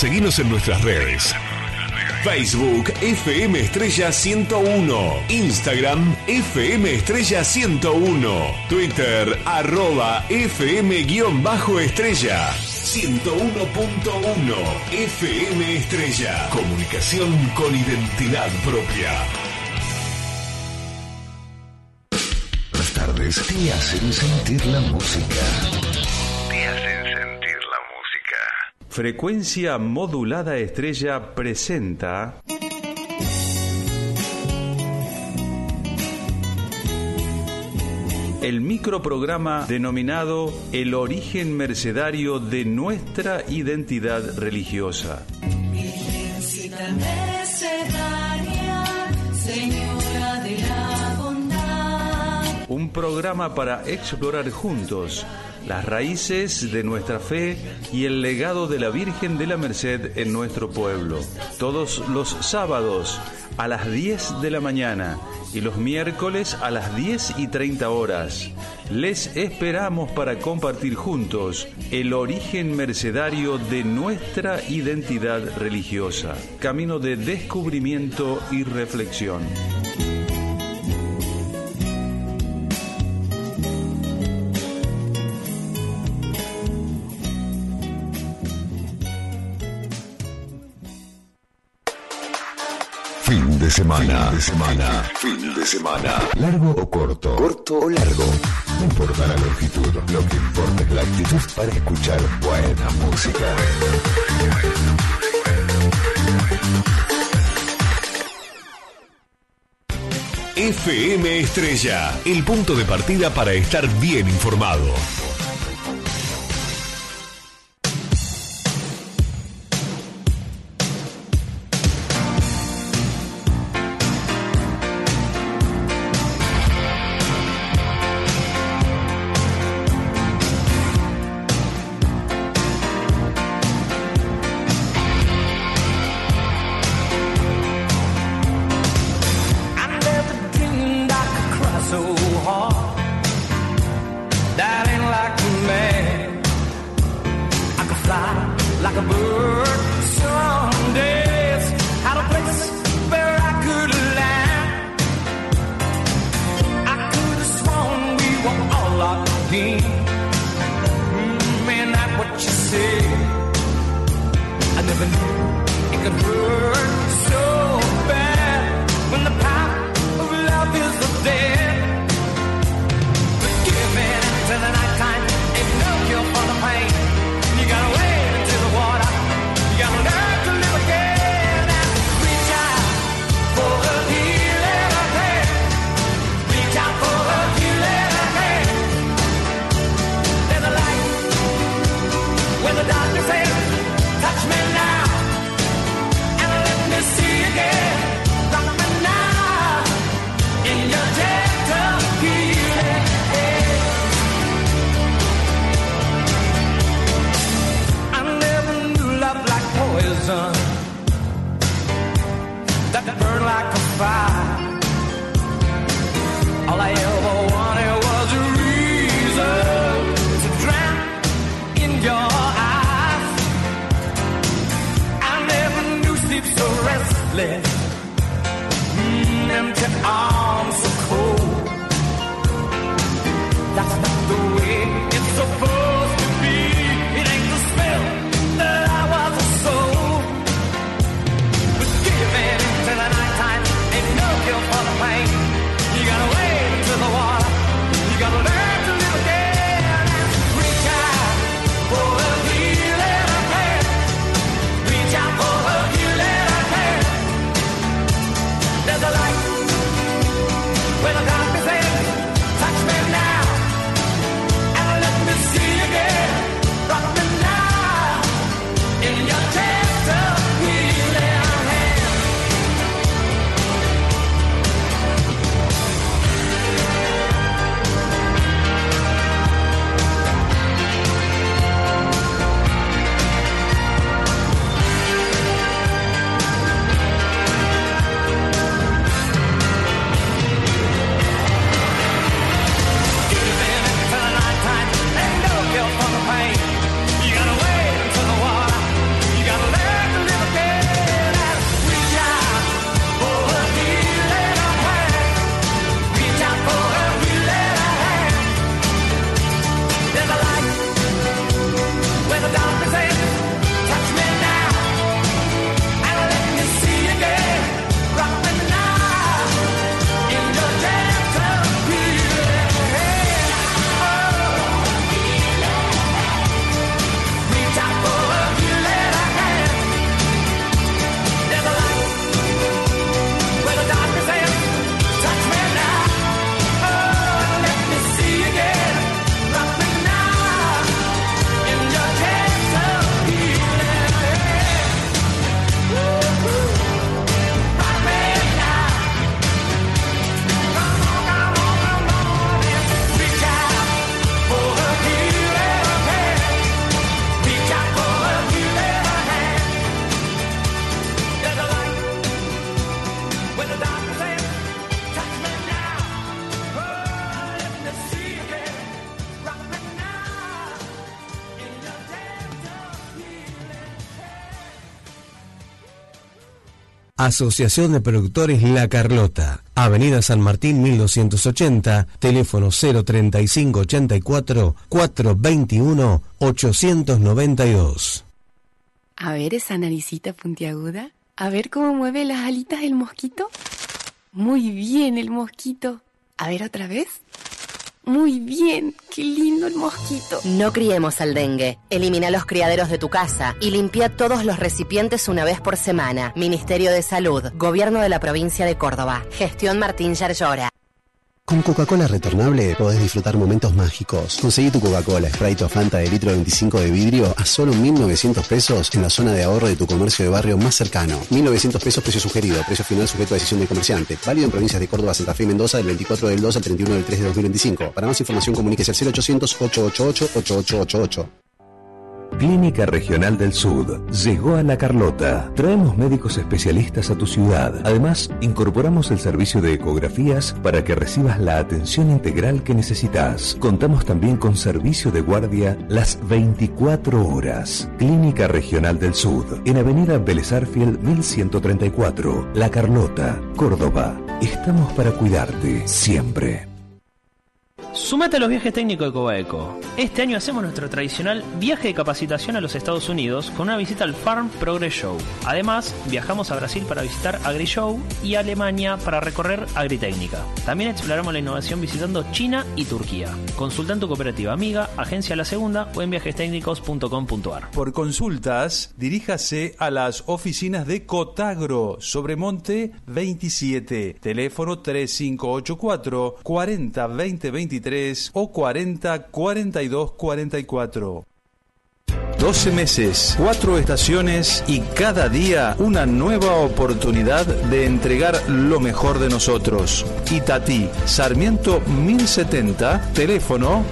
Seguinos en nuestras redes. Facebook FM Estrella 101, Instagram FM Estrella 101, Twitter @FM_Estrella 101.1 FM Estrella. Comunicación con identidad propia. Las tardes te hacen sentir la música. Frecuencia Modulada Estrella presenta el microprograma denominado El origen mercedario de nuestra identidad religiosa. Virgencita mercedaria, Señora de la bondad. Un programa para explorar juntos las raíces de nuestra fe y el legado de la Virgen de la Merced en nuestro pueblo. Todos los sábados a las 10 de la mañana y los miércoles a las 10:30 horas. Les esperamos para compartir juntos el origen mercedario de nuestra identidad religiosa. Camino de descubrimiento y reflexión. Fin de semana. Largo o corto. Corto o largo. No importa la longitud. Lo que importa es la actitud para escuchar buena música. FM Estrella, el punto de partida para estar bien informado. Asociación de Productores La Carlota, Avenida San Martín 1280, teléfono 035 84 421 892. A ver esa naricita puntiaguda, a ver cómo mueve las alitas el mosquito. Muy bien el mosquito. A ver otra vez. Muy bien, qué lindo el mosquito. No criemos al dengue. Elimina los criaderos de tu casa y limpia todos los recipientes una vez por semana. Ministerio de Salud, Gobierno de la Provincia de Córdoba. Gestión Martín Yarlora. Con Coca-Cola retornable podés disfrutar momentos mágicos. Conseguí tu Coca-Cola, Sprite o Fanta de litro 25 de vidrio a solo 1.900 pesos en la zona de ahorro de tu comercio de barrio más cercano. 1.900 pesos precio sugerido, precio final sujeto a decisión del comerciante. Válido en provincias de Córdoba, Santa Fe y Mendoza del 24 del 2 al 31 del 3 de 2025. Para más información comuníquese al 0800-888-8888. Clínica Regional del Sud llegó a La Carlota. Traemos médicos especialistas a tu ciudad. Además, incorporamos el servicio de ecografías para que recibas la atención integral que necesitas. Contamos también con servicio de guardia las 24 horas. Clínica Regional del Sud, en Avenida Vélez Arfield 1134, La Carlota, Córdoba. Estamos para cuidarte siempre. Sumate a los viajes técnicos de Cobaeco. Este año hacemos nuestro tradicional viaje de capacitación a los Estados Unidos con una visita al Farm Progress Show. Además, viajamos a Brasil para visitar AgriShow y a Alemania para recorrer Agritécnica. También exploramos la innovación visitando China y Turquía. Consulta en tu cooperativa amiga, Agencia La Segunda o en viajestecnicos.com.ar. Por consultas, diríjase a las oficinas de Cotagro, Sobremonte 27, teléfono 3584 40 20 23 o 40 42 44. 12 meses, 4 estaciones y cada día una nueva oportunidad de entregar lo mejor de nosotros. Itatí, Sarmiento 1070, teléfono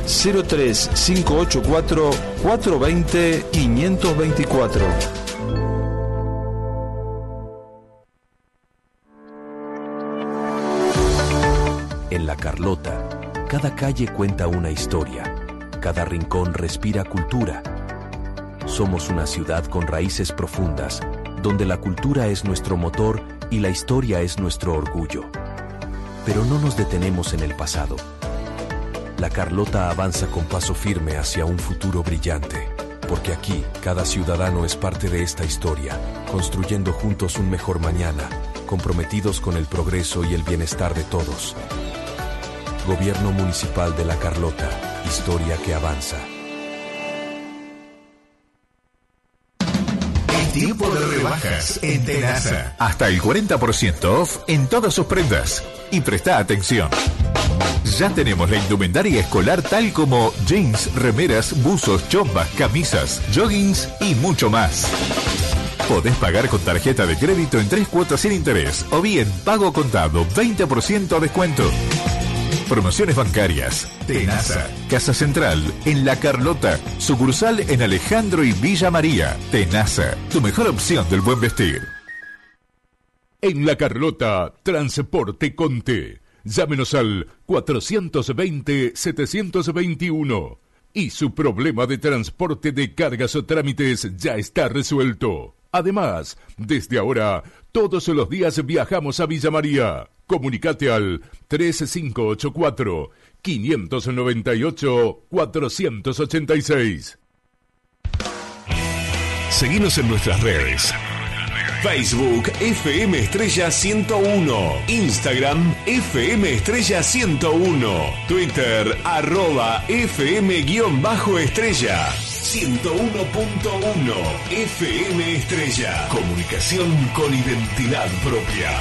03584 420 524. En La Carlota, cada calle cuenta una historia, cada rincón respira cultura. Somos una ciudad con raíces profundas, donde la cultura es nuestro motor y la historia es nuestro orgullo. Pero no nos detenemos en el pasado. La Carlota avanza con paso firme hacia un futuro brillante, porque aquí cada ciudadano es parte de esta historia, construyendo juntos un mejor mañana, comprometidos con el progreso y el bienestar de todos. Gobierno Municipal de La Carlota, historia que avanza. Es tiempo de rebajas en Tenasa. Hasta el 40% off en todas sus prendas. Y presta atención. Ya tenemos la indumentaria escolar tal como jeans, remeras, buzos, chombas, camisas, joggings y mucho más. Podés pagar con tarjeta de crédito en 3 cuotas sin interés o bien pago contado 20% descuento. Promociones bancarias. Tenasa. Casa Central en La Carlota. Sucursal en Alejandro y Villa María. Tenasa. Tu mejor opción del buen vestir. En La Carlota, Transporte Conte. Llámenos al 420-721. Y su problema de transporte de cargas o trámites ya está resuelto. Además, desde ahora, todos los días viajamos a Villa María. Comunicate al 3584-598-486. Seguinos en nuestras redes. Facebook FM Estrella 101, Instagram FM Estrella 101, Twitter @FM_Estrella 101.1 FM Estrella. Comunicación con identidad propia.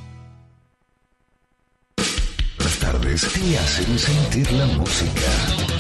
Las tardes te hacen sentir la música.